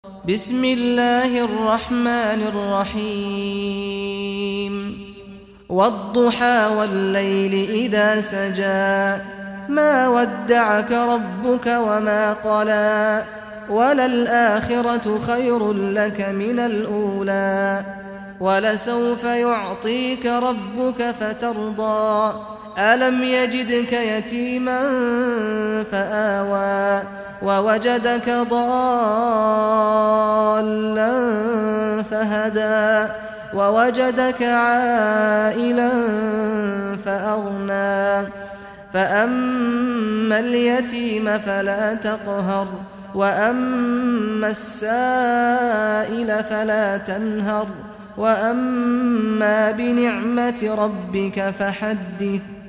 بسم الله الرحمن الرحيم والضحى والليل إذا سجى ما ودعك ربك وما قلى وللآخرة خير لك من الأولى ولسوف يعطيك ربك فترضى ألم يجدك يتيما فآوى ووجدك ضالا فهدى ووجدك عائلا فأغنى فأما اليتيم فلا تقهر وأما السائل فلا تنهر وأما بنعمة ربك فحدث